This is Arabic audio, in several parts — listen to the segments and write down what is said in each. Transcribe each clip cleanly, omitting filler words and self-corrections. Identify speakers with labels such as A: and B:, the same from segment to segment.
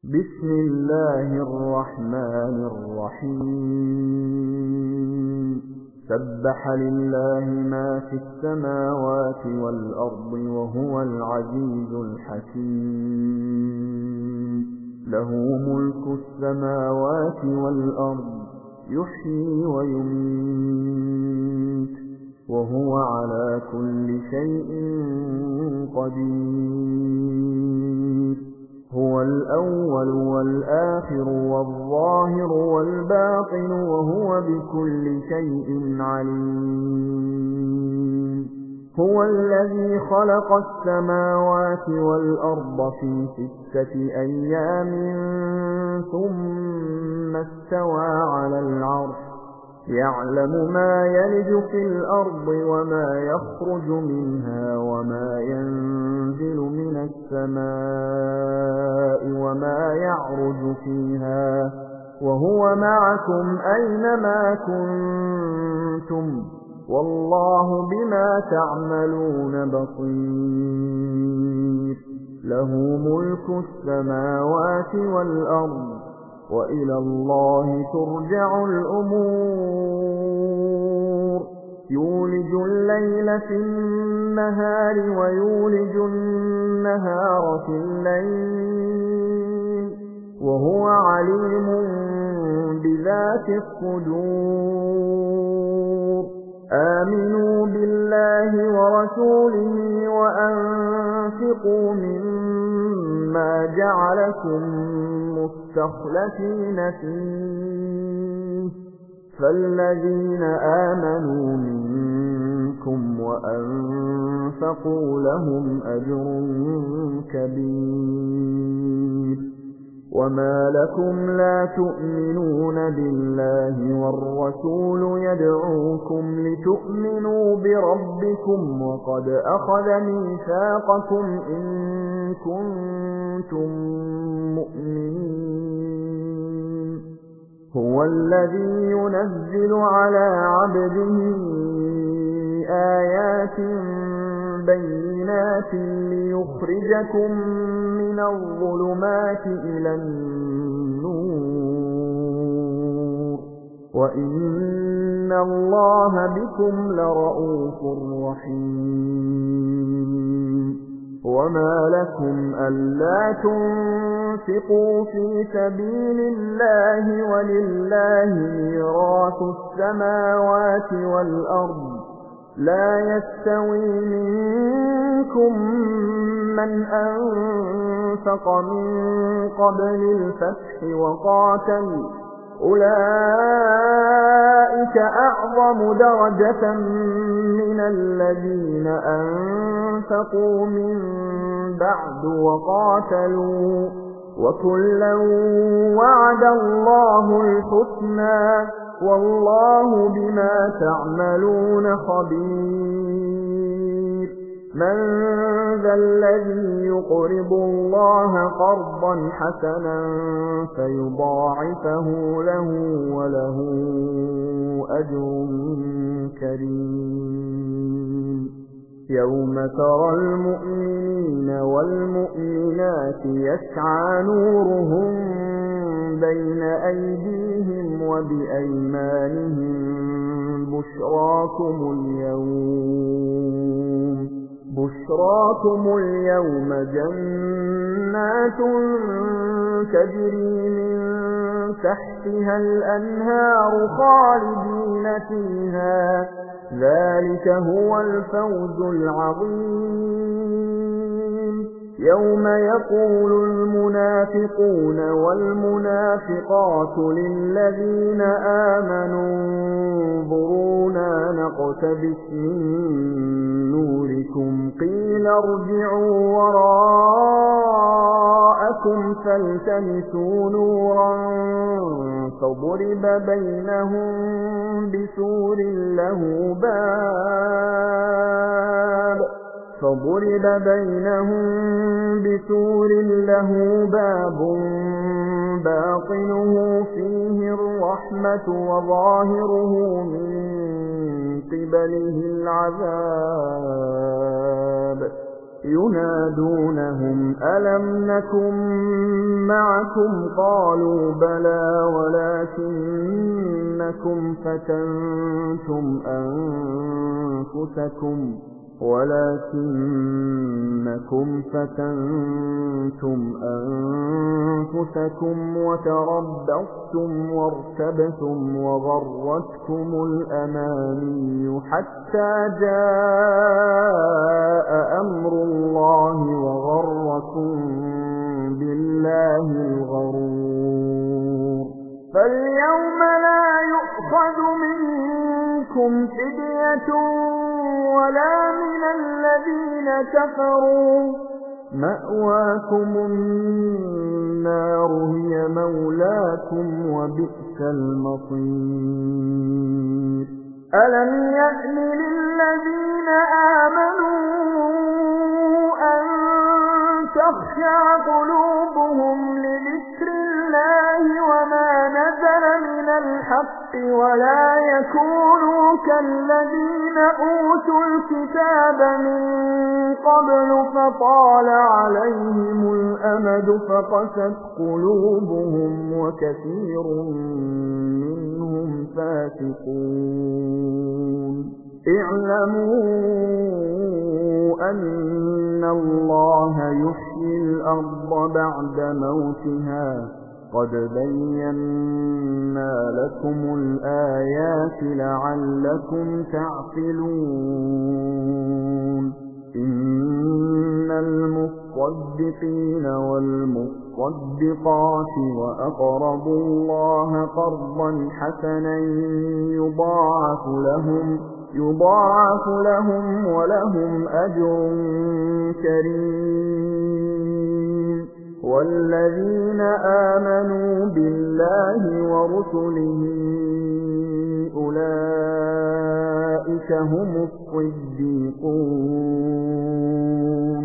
A: بسم الله الرحمن الرحيم سبح لله ما في السماوات والأرض وهو العزيز الحكيم له ملك السماوات والأرض يحيي ويميت وهو على كل شيء قدير هو الأول والآخر والظاهر والباطن وهو بكل شيء عليم هو الذي خلق السماوات والأرض في 6 أيام ثم استوى على العرش يعلم ما يلج في الأرض وما يخرج منها وما ينزل من السماء وما يعرج فيها وهو معكم أينما كنتم والله بما تعملون بصير له ملك السماوات والأرض وإلى الله ترجع الأمور يولج الليل في النهار ويولج النهار في الليل وهو عليم بذات الصدور آمنوا بالله ورسوله وأنفقوا مما جعلكم مستخلفين فيه فالذين آمنوا منكم وأنفقوا لهم أجر كبير وما لكم لا تؤمنون بالله والرسول يدعوكم لتؤمنوا بربكم وقد أخذ ميثاقكم إن كنتم مؤمنين هو الذي ينزل على عبده آيات بينات ليخرجكم من الظلمات إلى النور وإن الله بكم لرءوف رحيم وما لكم ألا تنفقوا في سبيل الله ولله ميراث السماوات والأرض لا يستوي منكم من أنفق من قبل الفتح وقاتل أولئك أعظم درجة من الذين أنفقوا من بعد وقاتلوا وكلا وعد الله الحسنى والله بما تعملون خبير من ذا الذي يقرض الله قرضا حسنا فيضاعفه له وله أجر كريم يوم ترى المؤمنين والمؤمنات يسعى نورهم بين أيديهم وبأيمانهم بشراكم اليوم جنات تجري من تحتها الأنهار خالدين فيها ذلك هو الفوز العظيم يوم يقول المنافقون والمنافقات للذين آمنوا انظرونا نقتبس من نوركم قيل ارجعوا وراءكم فالتمسوا نورا فضرب بينهم بسور له باب باطنه فيه الرحمة وظاهره من قبله العذاب ينادونهم ألم نكن معكم قالوا بلى ولكنكم فتنتم أنفسكم وتربصتم وارتبتم وغرتكم الأماني حتى جاء أمر الله وغركم بالله الغرور فاليوم لا يؤخذ منكم فدية ولا من الذين كفروا مأواكم النار هي مولاكم وبئس المصير ألم يأن للذين آمنوا أن تخشع قلوبهم لذكر الله وما نزل من الحق ولا يكونوا كالذين أوتوا الكتاب من قبل فطال عليهم الأمد فقست قلوبهم وكثير منهم فاسقون اعلموا أن الله يحيي الأرض بعد موتها قد بينا لكم الآيات لعلكم تعقلون إن المصدقين والمصدقات وأقرضوا الله قرضا حسنا يضاعف لهم ولهم أجر كريم والذين آمنوا بالله ورسله أولئك هم الصديقون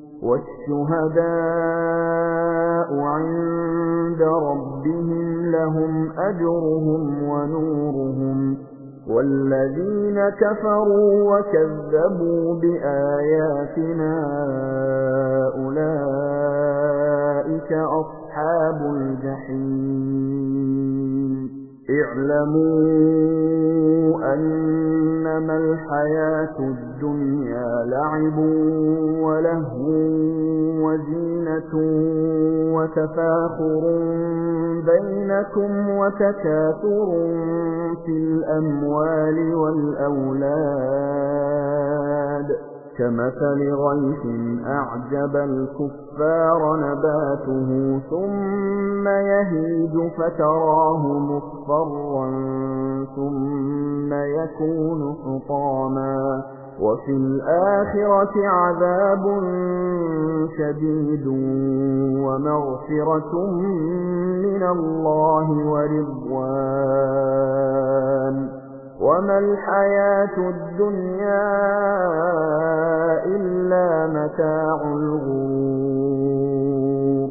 A: والشهداء عند ربهم لهم أجرهم ونورهم والذين كفروا وكذبوا بآياتنا أولئك أصحاب الجحيم اعلموا أنما الحياة الدنيا لعب ولهو وزينة وتفاخر بينكم وتكاثر في الأموال والأولاد كمثل غيث أعجب الكفار نباته ثم يهيج فتراه مصفرا ثم يكون حطاما وفي الآخرة عذاب شديد ومغفرة من الله ورضوان وما الحياة الدنيا إلا متاع الغرور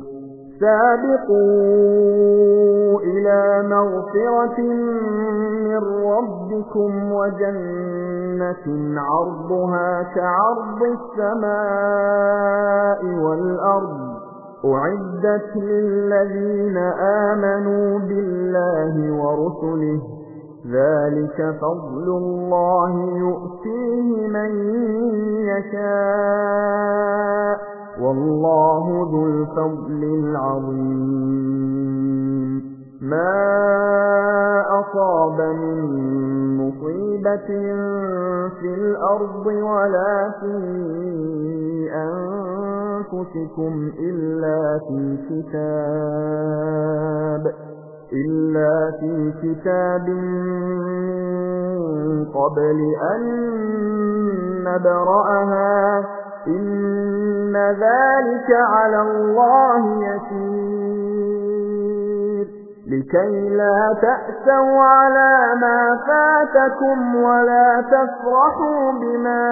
A: سابقوا إلى مغفرة من ربكم وجنة عرضها كعرض السماء والأرض أعدت للذين آمنوا بالله ورسله ذلك فضل الله يؤتيه من يشاء والله ذو الفضل العظيم ما أصاب من مصيبة في الأرض ولا في أنفسكم إلا في كتاب من قبل أن نبرأها إن ذلك على الله يسير لكي لا تأسوا على ما فاتكم ولا تفرحوا بما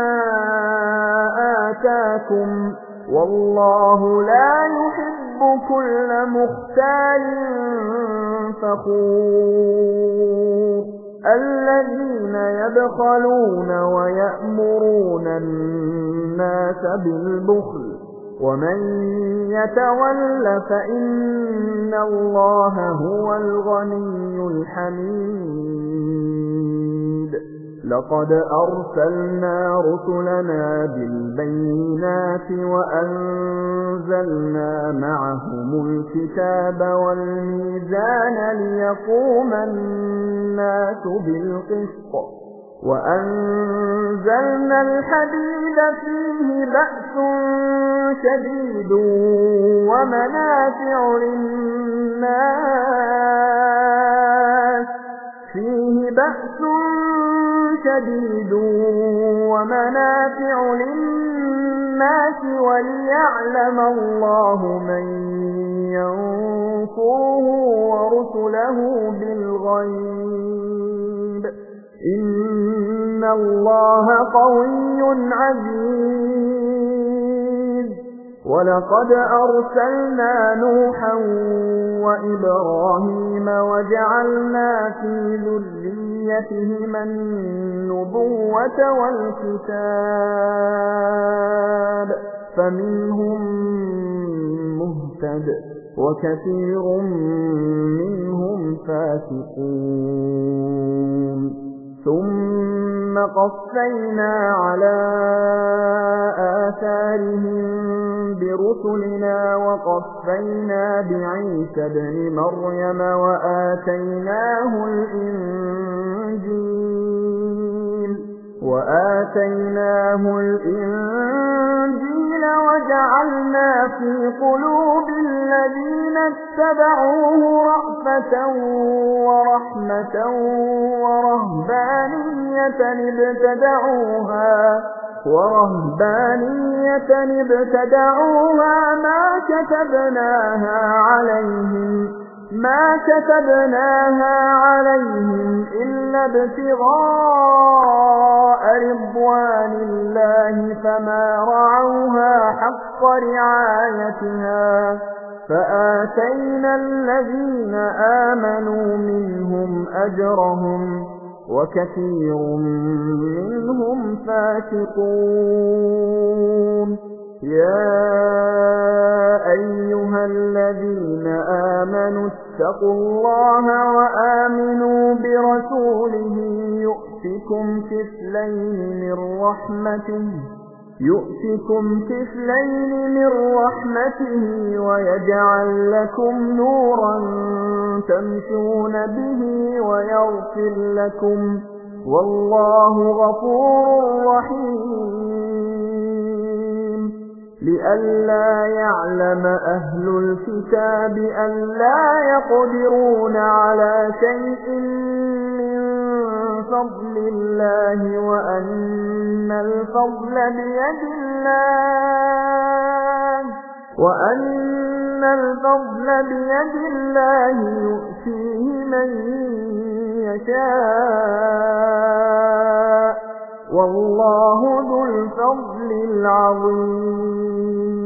A: آتاكم والله لا يحب كل مختال فخور الذين يبخلون ويأمرون الناس بالبخل ومن يتول فإن الله هو الغني الحميد لقد أرسلنا رسلنا بالبينات وأنزلنا معهم الكتاب والميزان ليقوم الناس بالقسط وأنزلنا الحديد فيه بأس شديد ومنافع للناس وليعلم الله من ينصره ورسله بالغيب إن الله قوي عزيز ولقد أرسلنا نوحا وإبراهيم وجعلنا في ذريتهما النبوة والكتاب فمنهم مهتد وكثير منهم فاسقون ثم قفينا على آثارهم برسلنا وقفينا بعيسى ابن مريم وآتيناه الإنجيل وجعلنا في قلوب الذين اتبعوه رأفة ورحمة ورهبانية ابتدعوها ما كتبناها عليهم إلا ابتغاء رضوان الله فما رعوها حق رعايتها فآتينا الذين آمنوا منهم أجرهم وكثير منهم فاسقون يا أيها الذين آمنوا اتقوا الله وآمنوا برسوله يؤتكم كفلين من رحمته ويجعل لكم نورا تمشون به ويغفر لكم والله غفور رحيم لئلا يعلم أهل الكتاب ألا يقدرون على شيء من فضل الله وأن الفضل بيد الله يؤتيه من يشاء والله ذو الفضل العظيم